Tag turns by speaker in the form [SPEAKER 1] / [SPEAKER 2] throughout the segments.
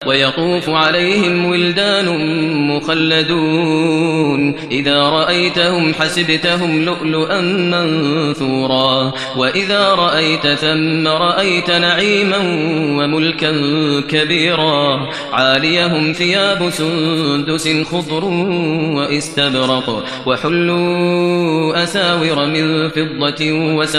[SPEAKER 1] ويطوف عليهم ولدان مخلدون إذا رأيتهم حسبتهم لؤلؤا منثورا وإذا رأيت ثم رأيت نعيما وملكا كبيرا عاليهم ثياب سندس خضر واستبرق وحلوا أساور من فضة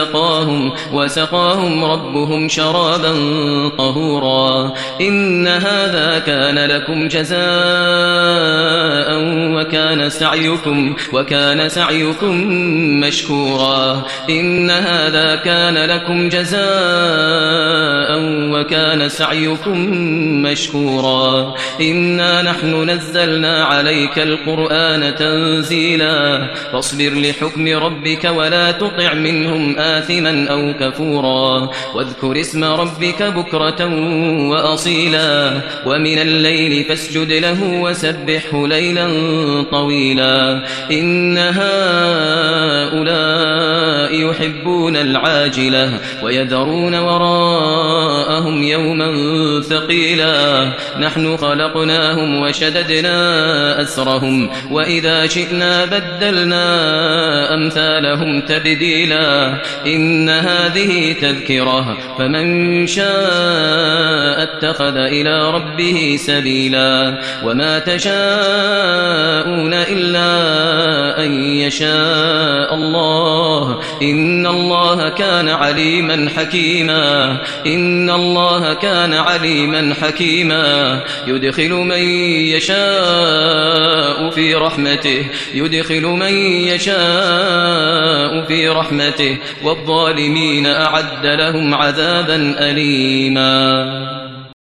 [SPEAKER 1] وسقاهم ربهم شرابا طهورا إن هذا كان لكم جزاء وكان سعيكم مشكورا إن هذا كان لكم جزاء وكان سعيكم مشكورا إنا نحن نزلنا عليك القرآن تنزيلا فاصبر لحكم ربك ولا تطع منهم آثما أو كفورا واذكر اسم ربك بكرة وأصيلا ومن الليل فاسجد له وسبحه ليلا طويلا إن هؤلاء يحبون العاجلة ويذرون وراءهم يوما ثقيلا نحن خلقناهم وشددنا أسرهم وإذا شئنا بدلنا أمثالهم تبديلا إن هذه تذكرة فمن شاء اتخذ إلى ربه سبيلا وما تشاءون إلا أن يشاء الله إن الله كان عليما حكيما إن الله كان عليما حكيما يدخل من يشاء في رحمته والظالمين أعد لهم عذابا أليما